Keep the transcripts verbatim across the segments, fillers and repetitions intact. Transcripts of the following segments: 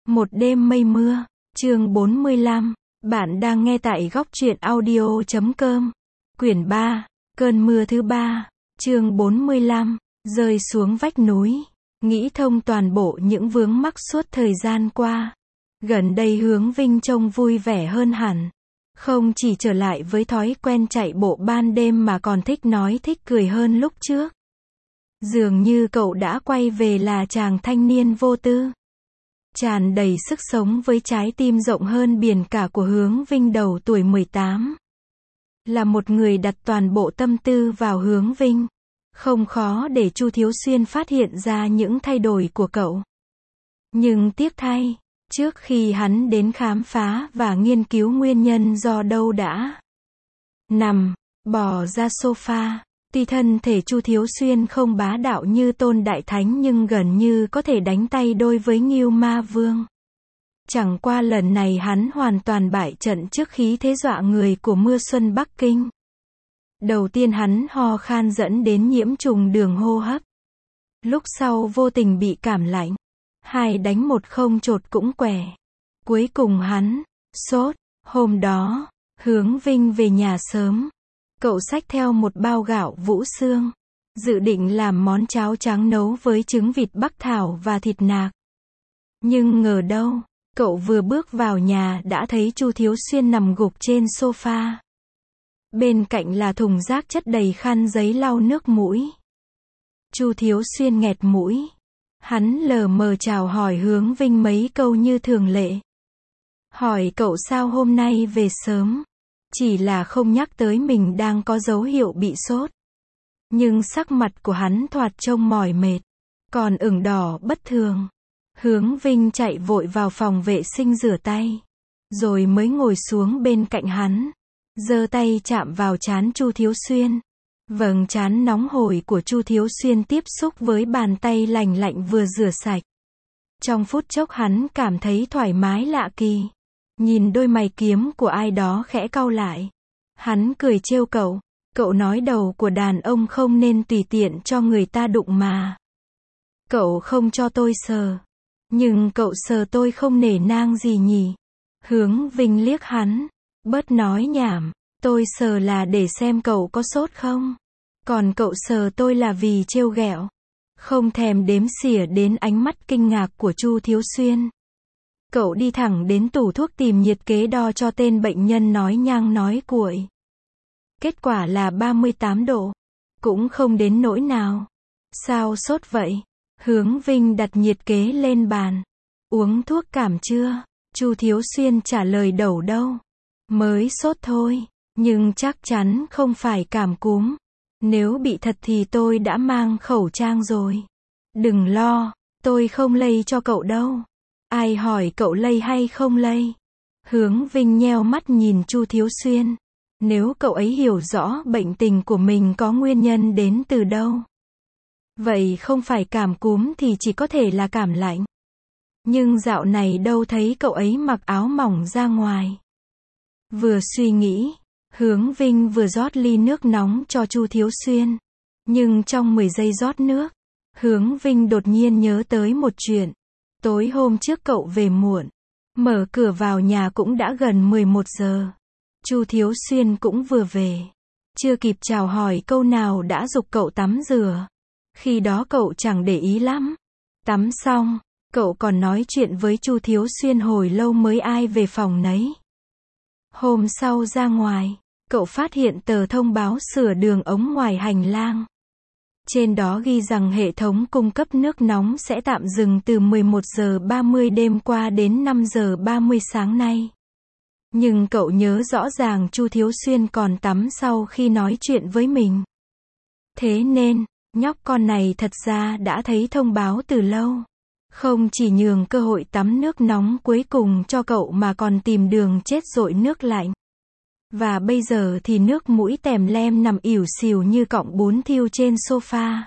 Một đêm mây mưa, chương bốn mươi lăm, bạn đang nghe tại góc truyện audio chấm com, quyển ba, cơn mưa thứ ba, chương bốn mươi lăm, rơi xuống vách núi, nghĩ thông toàn bộ những vướng mắc suốt thời gian qua. Gần đây Hướng Vinh trông vui vẻ hơn hẳn. Không chỉ trở lại với thói quen chạy bộ ban đêm mà còn thích nói thích cười hơn lúc trước. Dường như cậu đã quay về là chàng thanh niên vô tư, tràn đầy sức sống với trái tim rộng hơn biển cả của Hướng Vinh đầu tuổi mười tám. Là một người đặt toàn bộ tâm tư vào Hướng Vinh, không khó để Chu Thiếu Xuyên phát hiện ra những thay đổi của cậu. Nhưng tiếc thay, trước khi hắn đến khám phá và nghiên cứu nguyên nhân do đâu đã nằm, bò ra sofa, tuy thân thể Chu Thiếu Xuyên không bá đạo như Tôn Đại Thánh nhưng gần như có thể đánh tay đôi với Ngưu Ma Vương. Chẳng qua lần này hắn hoàn toàn bại trận trước khí thế dọa người của mưa xuân Bắc Kinh. Đầu tiên hắn ho khan dẫn đến nhiễm trùng đường hô hấp. Lúc sau vô tình bị cảm lạnh. Hai đánh một không chột cũng quẻ. Cuối cùng hắn sốt. Hôm đó, Hướng Vinh về nhà sớm. Cậu xách theo một bao gạo Vũ Xương, dự định làm món cháo trắng nấu với trứng vịt Bắc Thảo và thịt nạc. Nhưng ngờ đâu, cậu vừa bước vào nhà đã thấy Chu Thiếu Xuyên nằm gục trên sofa. Bên cạnh là thùng rác chất đầy khăn giấy lau nước mũi. Chu Thiếu Xuyên nghẹt mũi. Hắn lờ mờ chào hỏi Hướng Vinh mấy câu như thường lệ. Hỏi cậu sao hôm nay về sớm. Chỉ là không nhắc tới mình đang có dấu hiệu bị sốt. Nhưng sắc mặt của hắn thoạt trông mỏi mệt, còn ửng đỏ bất thường. Hướng Vinh chạy vội vào phòng vệ sinh rửa tay, rồi mới ngồi xuống bên cạnh hắn, giơ tay chạm vào trán Chu Thiếu Xuyên. Vầng trán nóng hổi của Chu Thiếu Xuyên tiếp xúc với bàn tay lành lạnh vừa rửa sạch. Trong phút chốc hắn cảm thấy thoải mái lạ kỳ. Nhìn đôi mày kiếm của ai đó khẽ cau lại. Hắn cười trêu cậu. Cậu nói đầu của đàn ông không nên tùy tiện cho người ta đụng mà. Cậu không cho tôi sờ. Nhưng cậu sờ tôi không nể nang gì nhỉ? Hướng Vinh liếc hắn. Bớt nói nhảm. Tôi sờ là để xem cậu có sốt không. Còn cậu sờ tôi là vì trêu ghẹo. Không thèm đếm xỉa đến ánh mắt kinh ngạc của Chu Thiếu Xuyên. Cậu đi thẳng đến tủ thuốc tìm nhiệt kế đo cho tên bệnh nhân nói nhang nói cuội. Kết quả là ba mươi tám độ. Cũng không đến nỗi nào. Sao sốt vậy? Hướng Vinh đặt nhiệt kế lên bàn. Uống thuốc cảm chưa? Chu Thiếu Xuyên trả lời đầu đâu. Mới sốt thôi. Nhưng chắc chắn không phải cảm cúm. Nếu bị thật thì tôi đã mang khẩu trang rồi. Đừng lo. Tôi không lây cho cậu đâu. Ai hỏi cậu lây hay không lây? Hướng Vinh nheo mắt nhìn Chu Thiếu Xuyên. Nếu cậu ấy hiểu rõ bệnh tình của mình có nguyên nhân đến từ đâu, vậy không phải cảm cúm thì chỉ có thể là cảm lạnh. Nhưng dạo này đâu thấy cậu ấy mặc áo mỏng ra ngoài. Vừa suy nghĩ, Hướng Vinh vừa rót ly nước nóng cho Chu Thiếu Xuyên. Nhưng trong mười giây rót nước, Hướng Vinh đột nhiên nhớ tới một chuyện. Tối hôm trước cậu về muộn. Mở cửa vào nhà cũng đã gần mười một giờ. Chu Thiếu Xuyên cũng vừa về. Chưa kịp chào hỏi câu nào đã giục cậu tắm rửa. Khi đó cậu chẳng để ý lắm. Tắm xong, cậu còn nói chuyện với Chu Thiếu Xuyên hồi lâu mới ai về phòng nấy. Hôm sau ra ngoài, cậu phát hiện tờ thông báo sửa đường ống ngoài hành lang. Trên đó ghi rằng hệ thống cung cấp nước nóng sẽ tạm dừng từ mười một giờ ba mươi đêm qua đến năm giờ ba mươi sáng nay. Nhưng cậu nhớ rõ ràng Chu Thiếu Xuyên còn tắm sau khi nói chuyện với mình. Thế nên, nhóc con này thật ra đã thấy thông báo từ lâu. Không chỉ nhường cơ hội tắm nước nóng cuối cùng cho cậu mà còn tìm đường chết dội nước lạnh. Và bây giờ thì nước mũi tèm lem nằm ỉu xìu như cọng bún thiêu trên sofa.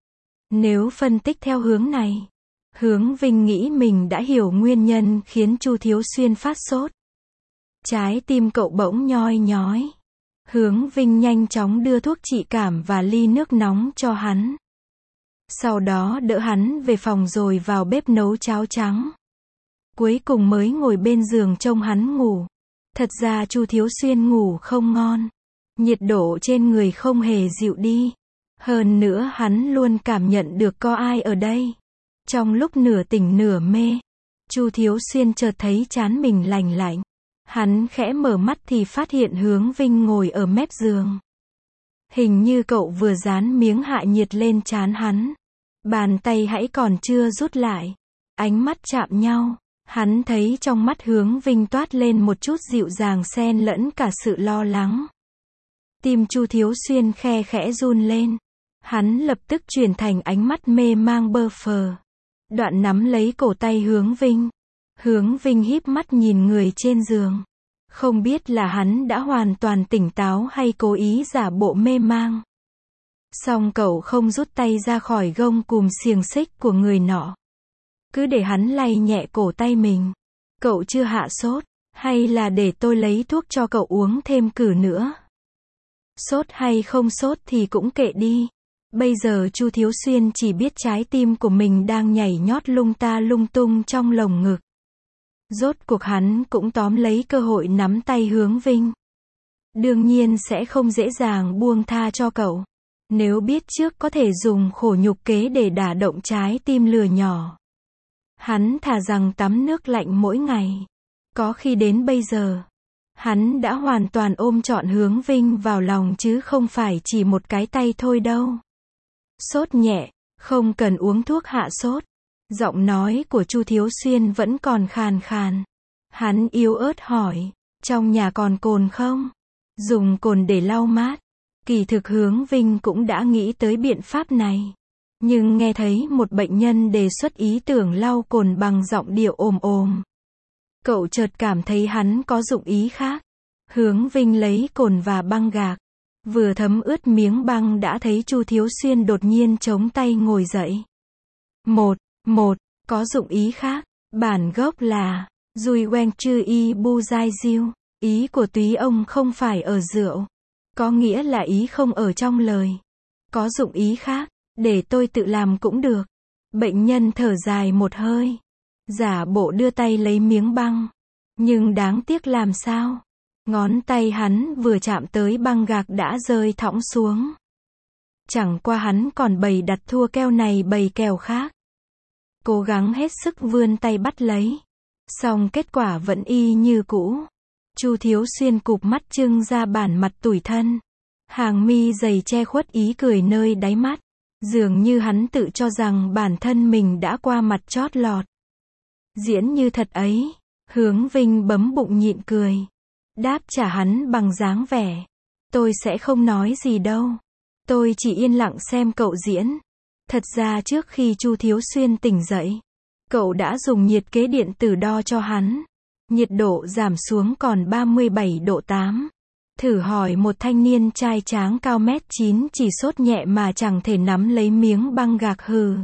Nếu phân tích theo hướng này, Hướng Vinh nghĩ mình đã hiểu nguyên nhân khiến Chu Thiếu Xuyên phát sốt. Trái tim cậu bỗng nhoi nhói. Hướng Vinh nhanh chóng đưa thuốc trị cảm và ly nước nóng cho hắn. Sau đó đỡ hắn về phòng rồi vào bếp nấu cháo trắng. cuối cùng mới ngồi bên giường trông hắn ngủ. Thật ra Chu Thiếu Xuyên ngủ không ngon. Nhiệt độ trên người không hề dịu đi. Hơn nữa hắn luôn cảm nhận được có ai ở đây. Trong lúc nửa tỉnh nửa mê, Chu Thiếu Xuyên chợt thấy trán mình lành lạnh. Hắn khẽ mở mắt thì phát hiện Hướng Vinh ngồi ở mép giường. Hình như cậu vừa dán miếng hạ nhiệt lên trán hắn. Bàn tay hãy còn chưa rút lại. Ánh mắt chạm nhau. Hắn thấy trong mắt Hướng Vinh toát lên một chút dịu dàng xen lẫn cả sự lo lắng. Tim Chu Thiếu Xuyên khe khẽ run lên. Hắn lập tức chuyển thành ánh mắt mê mang bơ phờ. Đoạn nắm lấy cổ tay Hướng Vinh. Hướng Vinh híp mắt nhìn người trên giường. Không biết là hắn đã hoàn toàn tỉnh táo hay cố ý giả bộ mê mang. Song cậu không rút tay ra khỏi gông cùm xiềng xích của người nọ. Cứ để hắn lay nhẹ cổ tay mình. Cậu chưa hạ sốt, hay là để tôi lấy thuốc cho cậu uống thêm cử nữa? Sốt hay không sốt thì cũng kệ đi. Bây giờ Chu Thiếu Xuyên chỉ biết trái tim của mình đang nhảy nhót lung ta lung tung trong lồng ngực. Rốt cuộc hắn cũng tóm lấy cơ hội nắm tay Hướng Vinh. Đương nhiên sẽ không dễ dàng buông tha cho cậu. Nếu biết trước có thể dùng khổ nhục kế để đả động trái tim lừa nhỏ. Hắn thà rằng tắm nước lạnh mỗi ngày. Có khi đến bây giờ, hắn đã hoàn toàn ôm trọn Hướng Vinh vào lòng chứ không phải chỉ một cái tay thôi đâu. Sốt nhẹ, không cần uống thuốc hạ sốt. Giọng nói của Chu Thiếu Xuyên vẫn còn khàn khàn. Hắn yếu ớt hỏi, trong nhà còn cồn không? Dùng cồn để lau mát. Kỳ thực Hướng Vinh cũng đã nghĩ tới biện pháp này. Nhưng nghe thấy một bệnh nhân đề xuất ý tưởng lau cồn bằng giọng điệu ồm ồm. Cậu chợt cảm thấy hắn có dụng ý khác. Hướng Vinh lấy cồn và băng gạc. Vừa thấm ướt miếng băng đã thấy Chu Thiếu Xuyên đột nhiên chống tay ngồi dậy. Một, một, có dụng ý khác. Bản gốc là Dùi Weng Chư Y Bu Giai Diêu. Ý của túy ông không phải ở rượu. Có nghĩa là ý không ở trong lời. Có dụng ý khác. Để tôi tự làm cũng được. Bệnh nhân thở dài một hơi. Giả bộ đưa tay lấy miếng băng. Nhưng đáng tiếc làm sao? Ngón tay hắn vừa chạm tới băng gạc đã rơi thõng xuống. Chẳng qua hắn còn bày đặt thua keo này bày kèo khác. Cố gắng hết sức vươn tay bắt lấy. Song kết quả vẫn y như cũ. Chu Thiếu Xuyên cụp mắt trưng ra bản mặt tủi thân. Hàng mi dày che khuất ý cười nơi đáy mắt. Dường như hắn tự cho rằng bản thân mình đã qua mặt chót lọt. Diễn như thật ấy. Hướng Vinh bấm bụng nhịn cười. Đáp trả hắn bằng dáng vẻ. Tôi sẽ không nói gì đâu. Tôi chỉ yên lặng xem cậu diễn. Thật ra trước khi Chu Thiếu Xuyên tỉnh dậy, cậu đã dùng nhiệt kế điện tử đo cho hắn. Nhiệt độ giảm xuống còn ba mươi bảy độ tám. Thử hỏi một thanh niên trai tráng cao mét chín chỉ sốt nhẹ mà chẳng thể nắm lấy miếng băng gạc hừ.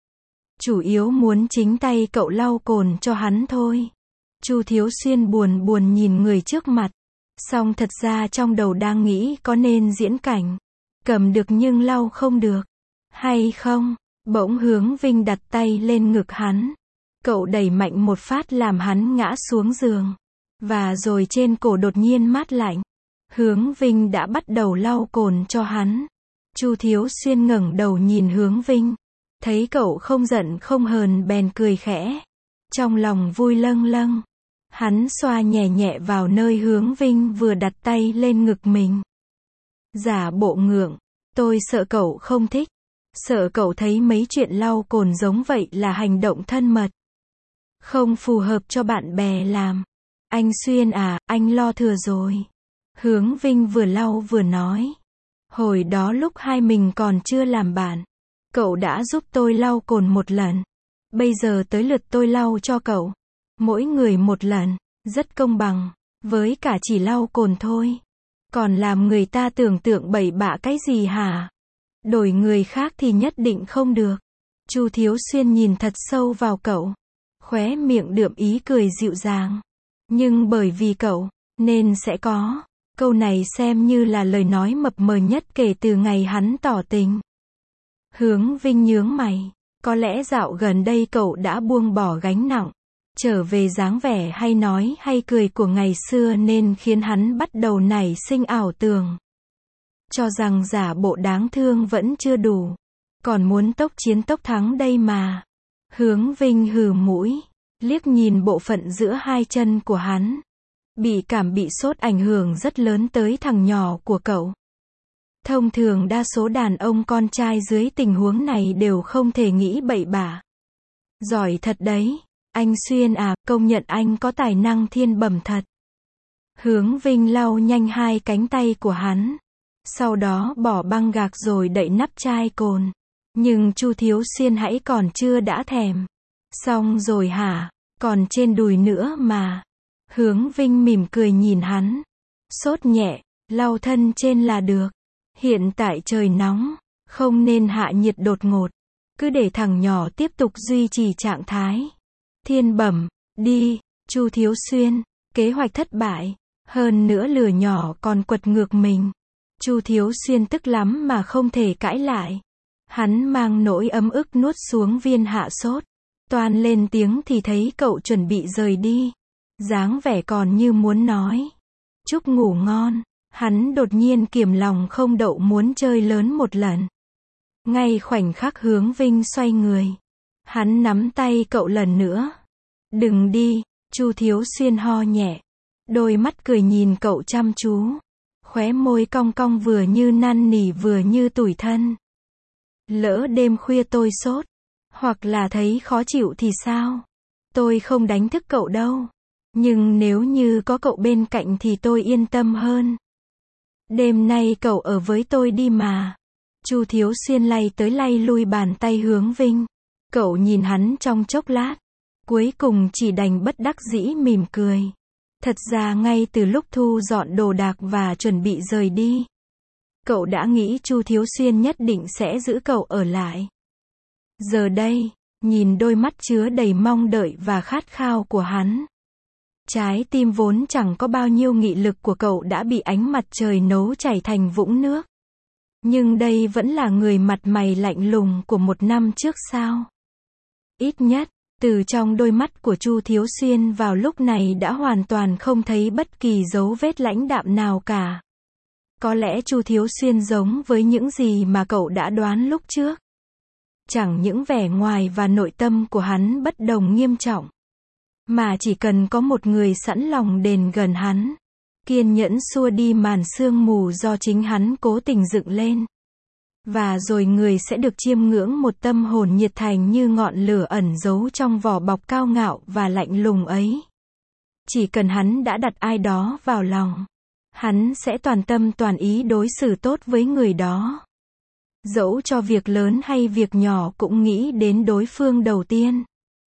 Chủ yếu muốn chính tay cậu lau cồn cho hắn thôi. Chu Thiếu Xuyên buồn buồn nhìn người trước mặt. Song thật ra trong đầu đang nghĩ có nên diễn cảnh. Cầm được nhưng lau không được. Hay không? Bỗng Hướng Vinh đặt tay lên ngực hắn. Cậu đẩy mạnh một phát làm hắn ngã xuống giường. Và rồi trên cổ đột nhiên mát lạnh. Hướng Vinh đã bắt đầu lau cồn cho hắn. Chu Thiếu Xuyên ngẩng đầu nhìn Hướng Vinh. Thấy cậu không giận không hờn bèn cười khẽ. Trong lòng vui lâng lâng. Hắn xoa nhẹ nhẹ vào nơi Hướng Vinh vừa đặt tay lên ngực mình. Giả bộ ngượng. Tôi sợ cậu không thích. Sợ cậu thấy mấy chuyện lau cồn giống vậy là hành động thân mật. Không phù hợp cho bạn bè làm. Anh Xuyên à, anh lo thừa rồi. Hướng Vinh vừa lau vừa nói. Hồi đó lúc hai mình còn chưa làm bạn, cậu đã giúp tôi lau cồn một lần. Bây giờ tới lượt tôi lau cho cậu. Mỗi người một lần, rất công bằng. Với cả chỉ lau cồn thôi. Còn làm người ta tưởng tượng bậy bạ cái gì hả? Đổi người khác thì nhất định không được. Chu Thiếu Xuyên nhìn thật sâu vào cậu. Khóe miệng đượm ý cười dịu dàng. Nhưng bởi vì cậu, nên sẽ có. Câu này xem như là lời nói mập mờ nhất kể từ ngày hắn tỏ tình. Hướng Vinh nhướng mày. Có lẽ dạo gần đây cậu đã buông bỏ gánh nặng. trở về dáng vẻ hay nói hay cười của ngày xưa nên khiến hắn bắt đầu nảy sinh ảo tưởng. Cho rằng giả bộ đáng thương vẫn chưa đủ. Còn muốn tốc chiến tốc thắng đây mà. Hướng Vinh hừ mũi, liếc nhìn bộ phận giữa hai chân của hắn. Bị cảm bị sốt ảnh hưởng rất lớn tới thằng nhỏ của cậu. Thông thường đa số đàn ông con trai dưới tình huống này đều không thể nghĩ bậy bạ. Giỏi thật đấy, anh Xuyên à, công nhận anh có tài năng thiên bẩm thật. Hướng Vinh lau nhanh hai cánh tay của hắn. Sau đó bỏ băng gạc rồi đậy nắp chai cồn. Nhưng Chu Thiếu Xuyên hãy còn chưa đã thèm. Xong rồi hả, còn trên đùi nữa mà. Hướng Vinh mỉm cười nhìn hắn. Sốt nhẹ, lau thân trên là được. Hiện tại trời nóng, không nên hạ nhiệt đột ngột. Cứ để thằng nhỏ tiếp tục duy trì trạng thái. Thiên bẩm, đi, Chu Thiếu Xuyên, kế hoạch thất bại. Hơn nữa lửa nhỏ còn quật ngược mình. Chu Thiếu Xuyên tức lắm mà không thể cãi lại. Hắn mang nỗi ấm ức nuốt xuống viên hạ sốt. Toan lên tiếng thì thấy cậu chuẩn bị rời đi. Dáng vẻ còn như muốn nói. Chúc ngủ ngon. Hắn đột nhiên kiềm lòng không đậu muốn chơi lớn một lần. Ngay khoảnh khắc Hướng Vinh xoay người. Hắn nắm tay cậu lần nữa. Đừng đi, Chu Thiếu Xuyên ho nhẹ. Đôi mắt cười nhìn cậu chăm chú. Khóe môi cong cong vừa như năn nỉ vừa như tủi thân. Lỡ đêm khuya tôi sốt, hoặc là thấy khó chịu thì sao? Tôi không đánh thức cậu đâu. Nhưng nếu như có cậu bên cạnh thì tôi yên tâm hơn. Đêm nay cậu ở với tôi đi mà. Chu Thiếu Xuyên lay tới lay lui bàn tay Hướng Vinh. Cậu nhìn hắn trong chốc lát. Cuối cùng chỉ đành bất đắc dĩ mỉm cười. Thật ra ngay từ lúc thu dọn đồ đạc và chuẩn bị rời đi, cậu đã nghĩ Chu Thiếu Xuyên nhất định sẽ giữ cậu ở lại. Giờ đây, nhìn đôi mắt chứa đầy mong đợi và khát khao của hắn. Trái tim vốn chẳng có bao nhiêu nghị lực của cậu đã bị ánh mặt trời nấu chảy thành vũng nước. Nhưng đây vẫn là người mặt mày lạnh lùng của một năm trước sao? Ít nhất, từ trong đôi mắt của Chu Thiếu Xuyên vào lúc này đã hoàn toàn không thấy bất kỳ dấu vết lãnh đạm nào cả. Có lẽ Chu Thiếu Xuyên giống với những gì mà cậu đã đoán lúc trước. Chẳng những vẻ ngoài và nội tâm của hắn bất đồng nghiêm trọng, mà chỉ cần có một người sẵn lòng đền gần hắn, kiên nhẫn xua đi màn sương mù do chính hắn cố tình dựng lên. Và rồi người sẽ được chiêm ngưỡng một tâm hồn nhiệt thành như ngọn lửa ẩn giấu trong vỏ bọc cao ngạo và lạnh lùng ấy. Chỉ cần hắn đã đặt ai đó vào lòng, hắn sẽ toàn tâm toàn ý đối xử tốt với người đó. Dẫu cho việc lớn hay việc nhỏ cũng nghĩ đến đối phương đầu tiên.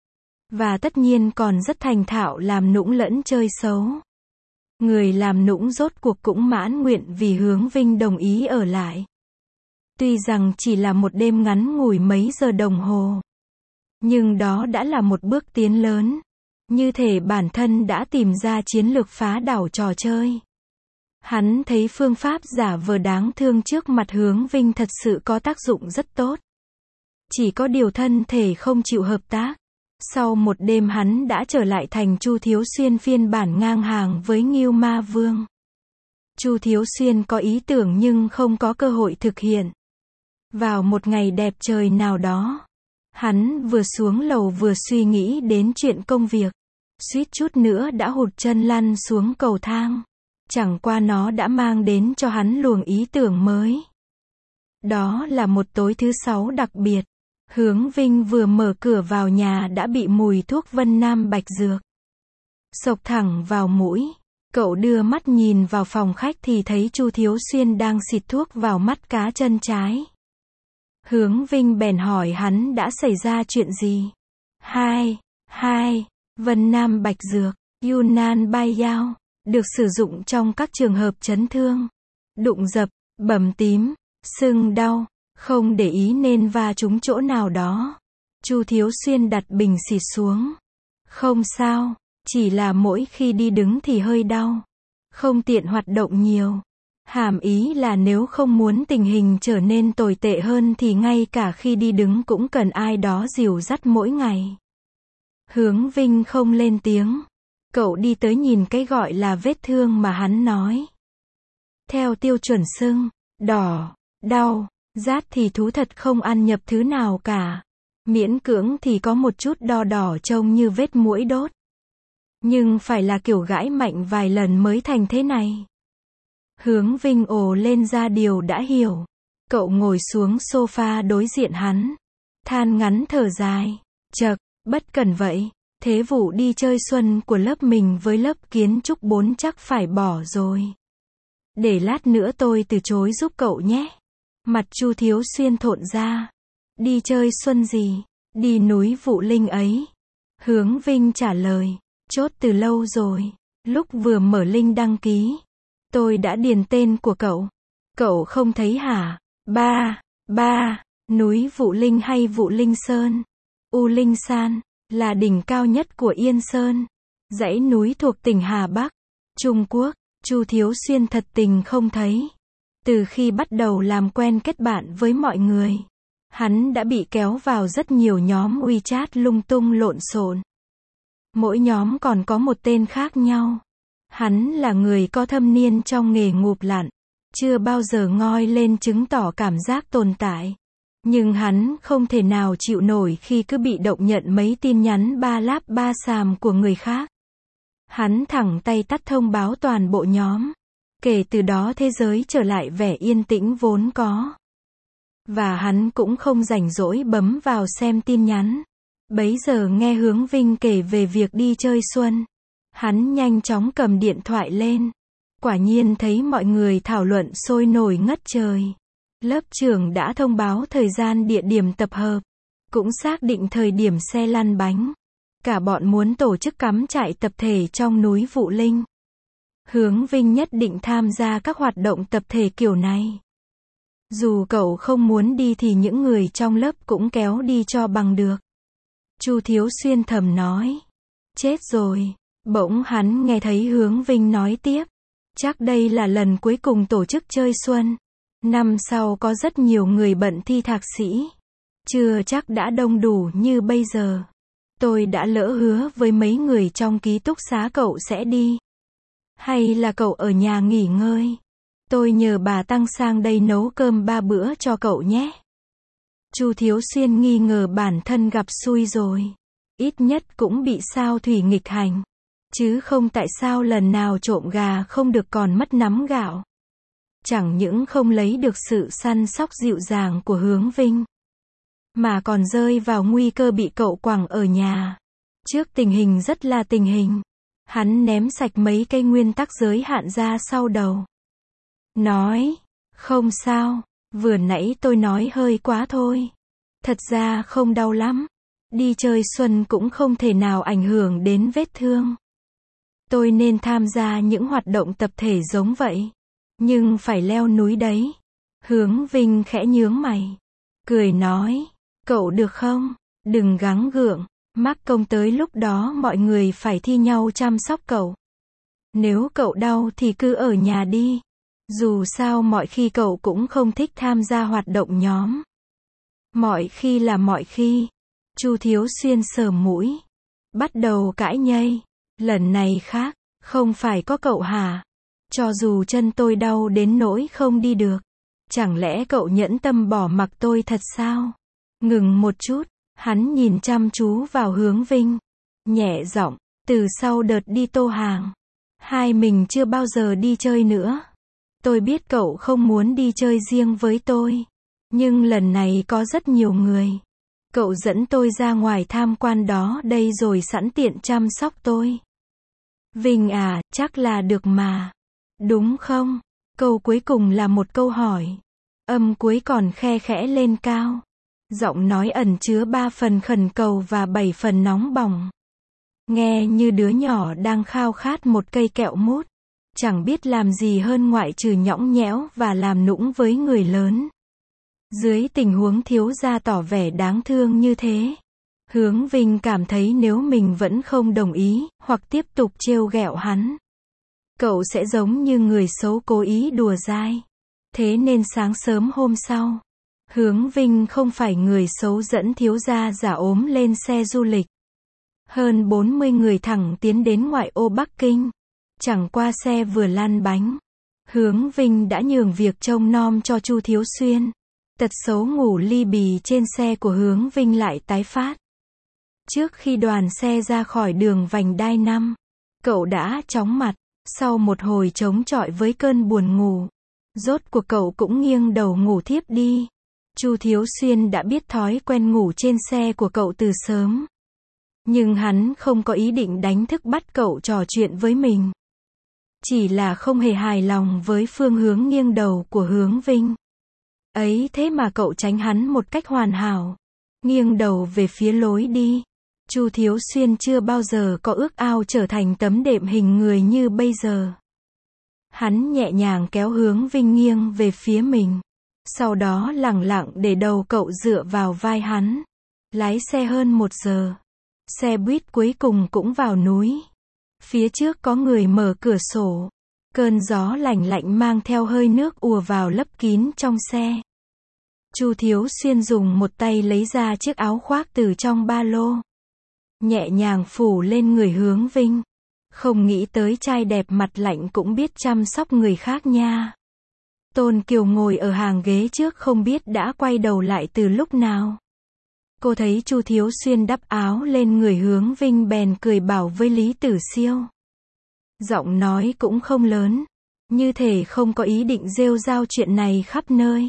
Và tất nhiên còn rất thành thạo làm nũng lẫn chơi xấu. Người làm nũng rốt cuộc cũng mãn nguyện vì Hướng Vinh đồng ý ở lại. Tuy rằng chỉ là một đêm ngắn ngủi mấy giờ đồng hồ, nhưng đó đã là một bước tiến lớn. Như thể bản thân đã tìm ra chiến lược phá đảo trò chơi. Hắn thấy phương pháp giả vờ đáng thương trước mặt Hướng Vinh thật sự có tác dụng rất tốt. Chỉ có điều thân thể không chịu hợp tác. Sau một đêm hắn đã trở lại thành Chu Thiếu Xuyên phiên bản ngang hàng với Ngưu Ma Vương. Chu Thiếu Xuyên có ý tưởng nhưng không có cơ hội thực hiện. Vào một ngày đẹp trời nào đó, hắn vừa xuống lầu vừa suy nghĩ đến chuyện công việc. Suýt chút nữa đã hụt chân lăn xuống cầu thang. Chẳng qua nó đã mang đến cho hắn luồng ý tưởng mới. Đó là một tối thứ sáu đặc biệt. Hướng Vinh vừa mở cửa vào nhà đã bị mùi thuốc Vân Nam Bạch Dược xộc thẳng vào mũi. Cậu đưa mắt nhìn vào phòng khách thì thấy Chu Thiếu Xuyên đang xịt thuốc vào mắt cá chân trái. Hướng Vinh bèn hỏi hắn đã xảy ra chuyện gì. Hai, hai, Vân Nam Bạch Dược, Yunnan Bai Yao, được sử dụng trong các trường hợp chấn thương, đụng dập, bầm tím, sưng đau, không để ý nên va trúng chỗ nào đó. Chu Thiếu Xuyên đặt bình xịt xuống. Không sao, chỉ là mỗi khi đi đứng thì hơi đau, không tiện hoạt động nhiều. Hàm ý là nếu không muốn tình hình trở nên tồi tệ hơn thì ngay cả khi đi đứng cũng cần ai đó dìu dắt mỗi ngày. Hướng Vinh không lên tiếng. Cậu đi tới nhìn cái gọi là vết thương mà hắn nói. Theo tiêu chuẩn sưng, đỏ, đau, rát thì thú thật không ăn nhập thứ nào cả. Miễn cưỡng thì có một chút đo đỏ trông như vết muỗi đốt. Nhưng phải là kiểu gãi mạnh vài lần mới thành thế này. Hướng Vinh ồ lên ra điều đã hiểu. Cậu ngồi xuống sofa đối diện hắn. Than ngắn thở dài. Chậc, bất cần vậy. Thế vụ đi chơi xuân của lớp mình với lớp kiến trúc bốn chắc phải bỏ rồi. Để lát nữa tôi từ chối giúp cậu nhé. Mặt Chu Thiếu Xuyên thộn ra. Đi chơi xuân gì? Đi núi Vụ Linh ấy. Hướng Vinh trả lời. Chốt từ lâu rồi. Lúc vừa mở link đăng ký. Tôi đã điền tên của cậu. Cậu không thấy hả? Ba, ba, núi Vụ Linh hay Vụ Linh Sơn? U Linh San, là đỉnh cao nhất của Yên Sơn. Dãy núi thuộc tỉnh Hà Bắc, Trung Quốc. Chu Thiếu Xuyên thật tình không thấy. Từ khi bắt đầu làm quen kết bạn với mọi người, hắn đã bị kéo vào rất nhiều nhóm WeChat lung tung lộn xộn. Mỗi nhóm còn có một tên khác nhau. Hắn là người có thâm niên trong nghề ngụp lặn, chưa bao giờ ngoi lên chứng tỏ cảm giác tồn tại. Nhưng hắn không thể nào chịu nổi khi cứ bị động nhận mấy tin nhắn ba láp ba xàm của người khác. Hắn thẳng tay tắt thông báo toàn bộ nhóm. Kể từ đó thế giới trở lại vẻ yên tĩnh vốn có. Và hắn cũng không rảnh rỗi bấm vào xem tin nhắn. Bấy giờ nghe Hướng Vinh kể về việc đi chơi xuân. Hắn nhanh chóng cầm điện thoại lên. Quả nhiên thấy mọi người thảo luận sôi nổi ngất trời. Lớp trưởng đã thông báo thời gian địa điểm tập hợp. Cũng xác định thời điểm xe lăn bánh. Cả bọn muốn tổ chức cắm trại tập thể trong núi Vụ Linh. Hướng Vinh nhất định tham gia các hoạt động tập thể kiểu này. Dù cậu không muốn đi thì những người trong lớp cũng kéo đi cho bằng được. Chu Thiếu Xuyên thầm nói. Chết rồi. Bỗng hắn nghe thấy Hướng Vinh nói tiếp. Chắc đây là lần cuối cùng tổ chức chơi xuân. Năm sau có rất nhiều người bận thi thạc sĩ. Chưa chắc đã đông đủ như bây giờ. Tôi đã lỡ hứa với mấy người trong ký túc xá cậu sẽ đi. Hay là cậu ở nhà nghỉ ngơi? Tôi nhờ bà Tăng sang đây nấu cơm ba bữa cho cậu nhé. Chu Thiếu Xuyên nghi ngờ bản thân gặp xui rồi. Ít nhất cũng bị sao thủy nghịch hành. Chứ không tại sao lần nào trộm gà không được còn mất nắm gạo. Chẳng những không lấy được sự săn sóc dịu dàng của Hướng Vinh, mà còn rơi vào nguy cơ bị cậu quẳng ở nhà. Trước tình hình rất là tình hình, hắn ném sạch mấy cây nguyên tắc giới hạn ra sau đầu. Nói, không sao, vừa nãy tôi nói hơi quá thôi. Thật ra không đau lắm. Đi chơi xuân cũng không thể nào ảnh hưởng đến vết thương. Tôi nên tham gia những hoạt động tập thể giống vậy. Nhưng phải leo núi đấy. Hướng Vinh khẽ nhướng mày. Cười nói, cậu được không? Đừng gắng gượng. Mắc công tới lúc đó mọi người phải thi nhau chăm sóc cậu. Nếu cậu đau thì cứ ở nhà đi. Dù sao mọi khi cậu cũng không thích tham gia hoạt động nhóm. Mọi khi là mọi khi. Chu Thiếu Xuyên sờ mũi. Bắt đầu cãi nhây. Lần này khác, không phải có cậu hả? Cho dù chân tôi đau đến nỗi không đi được. Chẳng lẽ cậu nhẫn tâm bỏ mặc tôi thật sao? Ngừng một chút, hắn nhìn chăm chú vào Hướng Vinh. Nhẹ giọng, từ sau đợt đi Tô Hàng, hai mình chưa bao giờ đi chơi nữa. Tôi biết cậu không muốn đi chơi riêng với tôi. Nhưng lần này có rất nhiều người. Cậu dẫn tôi ra ngoài tham quan đó đây rồi sẵn tiện chăm sóc tôi. Vinh à, chắc là được mà. Đúng không? Câu cuối cùng là một câu hỏi. Âm cuối còn khe khẽ lên cao. Giọng nói ẩn chứa ba phần khẩn cầu và bảy phần nóng bỏng. Nghe như đứa nhỏ đang khao khát một cây kẹo mút. Chẳng biết làm gì hơn ngoại trừ nhõng nhẽo và làm nũng với người lớn. Dưới tình huống thiếu gia tỏ vẻ đáng thương như thế, Hướng Vinh cảm thấy nếu mình vẫn không đồng ý, hoặc tiếp tục trêu ghẹo hắn, cậu sẽ giống như người xấu cố ý đùa dai. Thế nên sáng sớm hôm sau, Hướng Vinh không phải người xấu dẫn thiếu gia giả ốm lên xe du lịch. Hơn bốn mươi người thẳng tiến đến ngoại ô Bắc Kinh. Chẳng qua xe vừa lăn bánh, Hướng Vinh đã nhường việc trông nom cho Chu Thiếu Xuyên. Tật xấu ngủ ly bì trên xe của Hướng Vinh lại tái phát. Trước khi đoàn xe ra khỏi đường vành đai năm, cậu đã chóng mặt. Sau một hồi chống chọi với cơn buồn ngủ, rốt cuộc cậu cũng nghiêng đầu ngủ thiếp đi. Chu Thiếu Xuyên đã biết thói quen ngủ trên xe của cậu từ sớm. Nhưng hắn không có ý định đánh thức bắt cậu trò chuyện với mình. Chỉ là không hề hài lòng với phương hướng nghiêng đầu của Hướng Vinh. Ấy thế mà cậu tránh hắn một cách hoàn hảo. Nghiêng đầu về phía lối đi. Chu Thiếu Xuyên chưa bao giờ có ước ao trở thành tấm đệm hình người như bây giờ. Hắn nhẹ nhàng kéo Hướng Vinh nghiêng về phía mình. Sau đó lẳng lặng để đầu cậu dựa vào vai hắn. Lái xe hơn một giờ. Xe buýt cuối cùng cũng vào núi. Phía trước có người mở cửa sổ. Cơn gió lạnh lạnh mang theo hơi nước ùa vào lấp kín trong xe. Chu Thiếu Xuyên dùng một tay lấy ra chiếc áo khoác từ trong ba lô. Nhẹ nhàng phủ lên người Hướng Vinh. Không nghĩ tới trai đẹp mặt lạnh cũng biết chăm sóc người khác nha. Tôn Kiều ngồi ở hàng ghế trước không biết đã quay đầu lại từ lúc nào. Cô thấy Chu Thiếu Xuyên đắp áo lên người Hướng Vinh bèn cười bảo với Lý Tử Siêu. Giọng nói cũng không lớn, như thể không có ý định rêu rao chuyện này khắp nơi.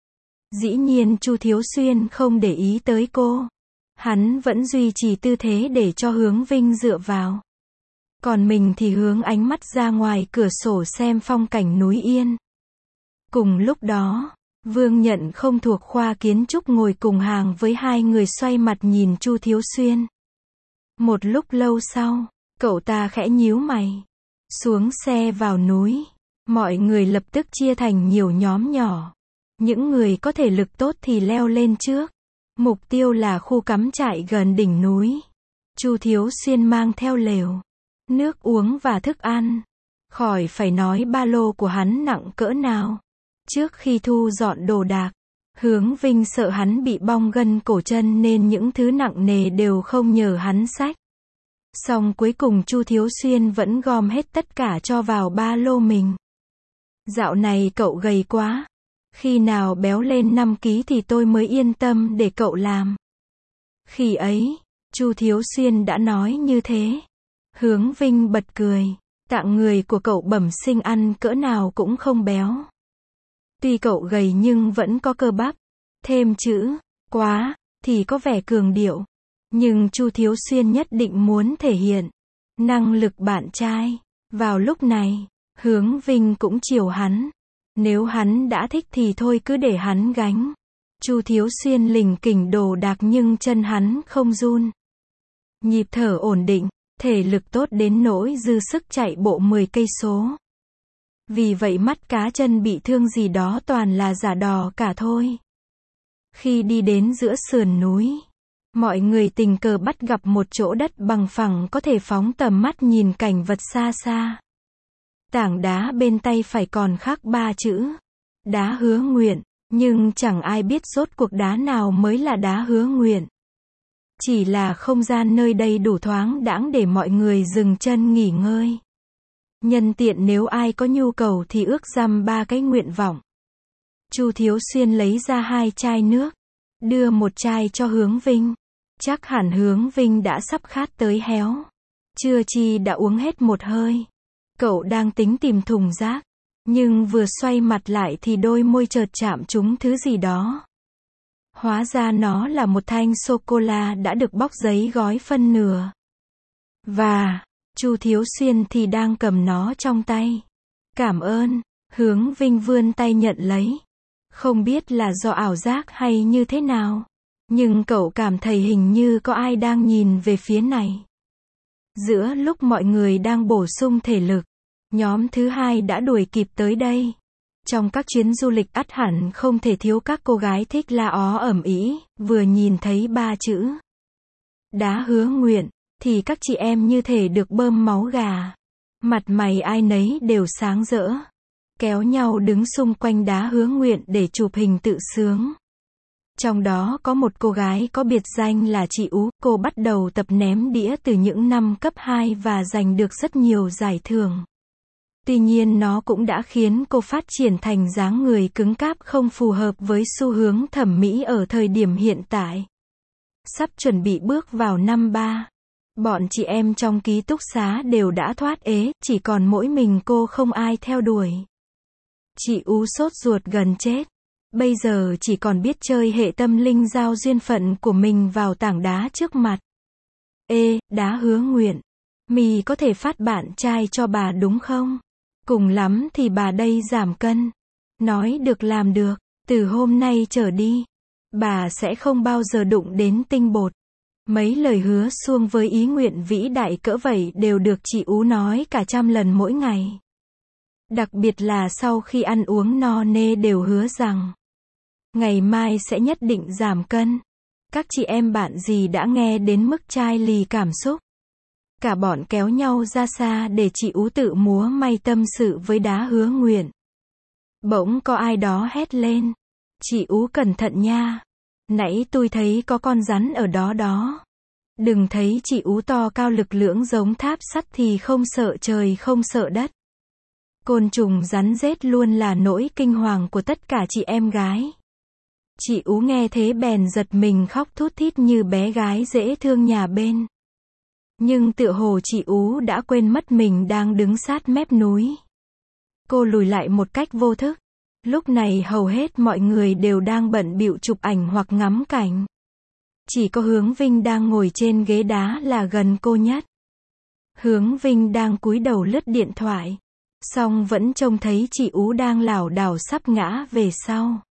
Dĩ nhiên Chu Thiếu Xuyên không để ý tới cô. Hắn vẫn duy trì tư thế để cho Hướng Vinh dựa vào. Còn mình thì hướng ánh mắt ra ngoài cửa sổ xem phong cảnh núi Yên. Cùng lúc đó, Vương Nhận không thuộc khoa kiến trúc ngồi cùng hàng với hai người xoay mặt nhìn Chu Thiếu Xuyên. Một lúc lâu sau, cậu ta khẽ nhíu mày. Xuống xe vào núi. Mọi người lập tức chia thành nhiều nhóm nhỏ. Những người có thể lực tốt thì leo lên trước. Mục tiêu là khu cắm trại gần đỉnh núi. Chu Thiếu Xuyên mang theo lều, nước uống và thức ăn. Khỏi phải nói ba lô của hắn nặng cỡ nào. Trước khi thu dọn đồ đạc, Hướng Vinh sợ hắn bị bong gân cổ chân nên những thứ nặng nề đều không nhờ hắn xách. Xong cuối cùng Chu Thiếu Xuyên vẫn gom hết tất cả cho vào ba lô mình. Dạo này cậu gầy quá. Khi nào béo lên năm ký thì tôi mới yên tâm để cậu làm. Khi ấy, Chu Thiếu Xuyên đã nói như thế. Hướng Vinh bật cười. Tạng người của cậu bẩm sinh ăn cỡ nào cũng không béo. Tuy cậu gầy nhưng vẫn có cơ bắp. Thêm chữ quá thì có vẻ cường điệu. Nhưng Chu Thiếu Xuyên nhất định muốn thể hiện năng lực bạn trai. Vào lúc này, Hướng Vinh cũng chiều hắn. Nếu hắn đã thích thì thôi cứ để hắn gánh. Chu Thiếu Xuyên lình kình đồ đạc nhưng chân hắn không run. Nhịp thở ổn định, thể lực tốt đến nỗi dư sức chạy bộ mười cây số. Vì vậy mắt cá chân bị thương gì đó toàn là giả đò cả thôi. Khi đi đến giữa sườn núi, mọi người tình cờ bắt gặp một chỗ đất bằng phẳng có thể phóng tầm mắt nhìn cảnh vật xa xa. Tảng đá bên tay phải còn khắc ba chữ. Đá hứa nguyện, nhưng chẳng ai biết rốt cuộc đá nào mới là đá hứa nguyện. Chỉ là không gian nơi đây đủ thoáng đãng để mọi người dừng chân nghỉ ngơi. Nhân tiện nếu ai có nhu cầu thì ước dăm ba cái nguyện vọng. Chu Thiếu Xuyên lấy ra hai chai nước, đưa một chai cho Hướng Vinh. Chắc hẳn Hướng Vinh đã sắp khát tới héo. Chưa chi đã uống hết một hơi. Cậu đang tính tìm thùng rác, nhưng vừa xoay mặt lại thì đôi môi chợt chạm trúng thứ gì đó. Hóa ra nó là một thanh sô-cô-la đã được bóc giấy gói phân nửa. Và, Chu Thiếu Xuyên thì đang cầm nó trong tay. Cảm ơn, Hướng Vinh vươn tay nhận lấy. Không biết là do ảo giác hay như thế nào, nhưng cậu cảm thấy hình như có ai đang nhìn về phía này. Giữa lúc mọi người đang bổ sung thể lực, nhóm thứ hai đã đuổi kịp tới đây. Trong các chuyến du lịch ắt hẳn không thể thiếu các cô gái thích la ó ẩm ĩ, vừa nhìn thấy ba chữ đá hứa nguyện, thì các chị em như thể được bơm máu gà. Mặt mày ai nấy đều sáng rỡ, kéo nhau đứng xung quanh đá hứa nguyện để chụp hình tự sướng. Trong đó có một cô gái có biệt danh là chị Ú, cô bắt đầu tập ném đĩa từ những năm cấp hai và giành được rất nhiều giải thưởng. Tuy nhiên nó cũng đã khiến cô phát triển thành dáng người cứng cáp không phù hợp với xu hướng thẩm mỹ ở thời điểm hiện tại. Sắp chuẩn bị bước vào năm ba. Bọn chị em trong ký túc xá đều đã thoát ế, chỉ còn mỗi mình cô không ai theo đuổi. Chị Ú sốt ruột gần chết. Bây giờ chỉ còn biết chơi hệ tâm linh giao duyên phận của mình vào tảng đá trước mặt. Ê, đá hứa nguyện. Mì có thể phát bạn trai cho bà đúng không? Cùng lắm thì bà đây giảm cân. Nói được làm được. Từ hôm nay trở đi, bà sẽ không bao giờ đụng đến tinh bột. Mấy lời hứa suông với ý nguyện vĩ đại cỡ vậy đều được chị Ú nói cả trăm lần mỗi ngày. Đặc biệt là sau khi ăn uống no nê đều hứa rằng ngày mai sẽ nhất định giảm cân. Các chị em bạn gì đã nghe đến mức chai lì cảm xúc. Cả bọn kéo nhau ra xa để chị Ú tự múa may tâm sự với đá hứa nguyện. Bỗng có ai đó hét lên. Chị Ú cẩn thận nha. Nãy tôi thấy có con rắn ở đó đó. Đừng thấy chị Ú to cao lực lưỡng giống tháp sắt thì không sợ trời không sợ đất. Côn trùng rắn rết luôn là nỗi kinh hoàng của tất cả chị em gái. Chị Ú nghe thế bèn giật mình khóc thút thít như bé gái dễ thương nhà bên. Nhưng tựa hồ chị Ú đã quên mất mình đang đứng sát mép núi. Cô lùi lại một cách vô thức. Lúc này hầu hết mọi người đều đang bận bịu chụp ảnh hoặc ngắm cảnh. Chỉ có Hướng Vinh đang ngồi trên ghế đá là gần cô nhất. Hướng Vinh đang cúi đầu lướt điện thoại. Song vẫn trông thấy chị Ú đang lảo đảo sắp ngã về sau.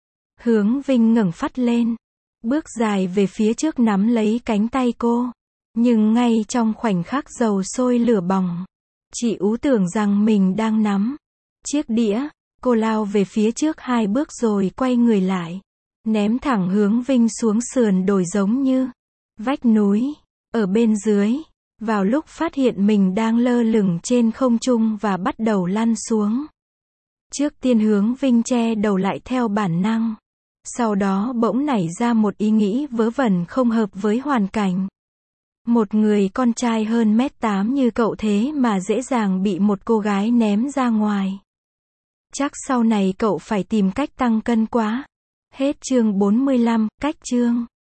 Hướng Vinh ngẩng phắt lên. Bước dài về phía trước nắm lấy cánh tay cô. Nhưng ngay trong khoảnh khắc dầu sôi lửa bỏng, chị Ú tưởng rằng mình đang nắm chiếc đĩa. Cô lao về phía trước hai bước rồi quay người lại. Ném thẳng Hướng Vinh xuống sườn đồi giống như vách núi. Ở bên dưới, vào lúc phát hiện mình đang lơ lửng trên không trung và bắt đầu lăn xuống. Trước tiên Hướng Vinh che đầu lại theo bản năng. Sau đó bỗng nảy ra một ý nghĩ vớ vẩn không hợp với hoàn cảnh. Một người con trai hơn mét tám như cậu thế mà dễ dàng bị một cô gái ném ra ngoài. Chắc sau này cậu phải tìm cách tăng cân quá. Hết chương bốn mươi lăm, cách chương.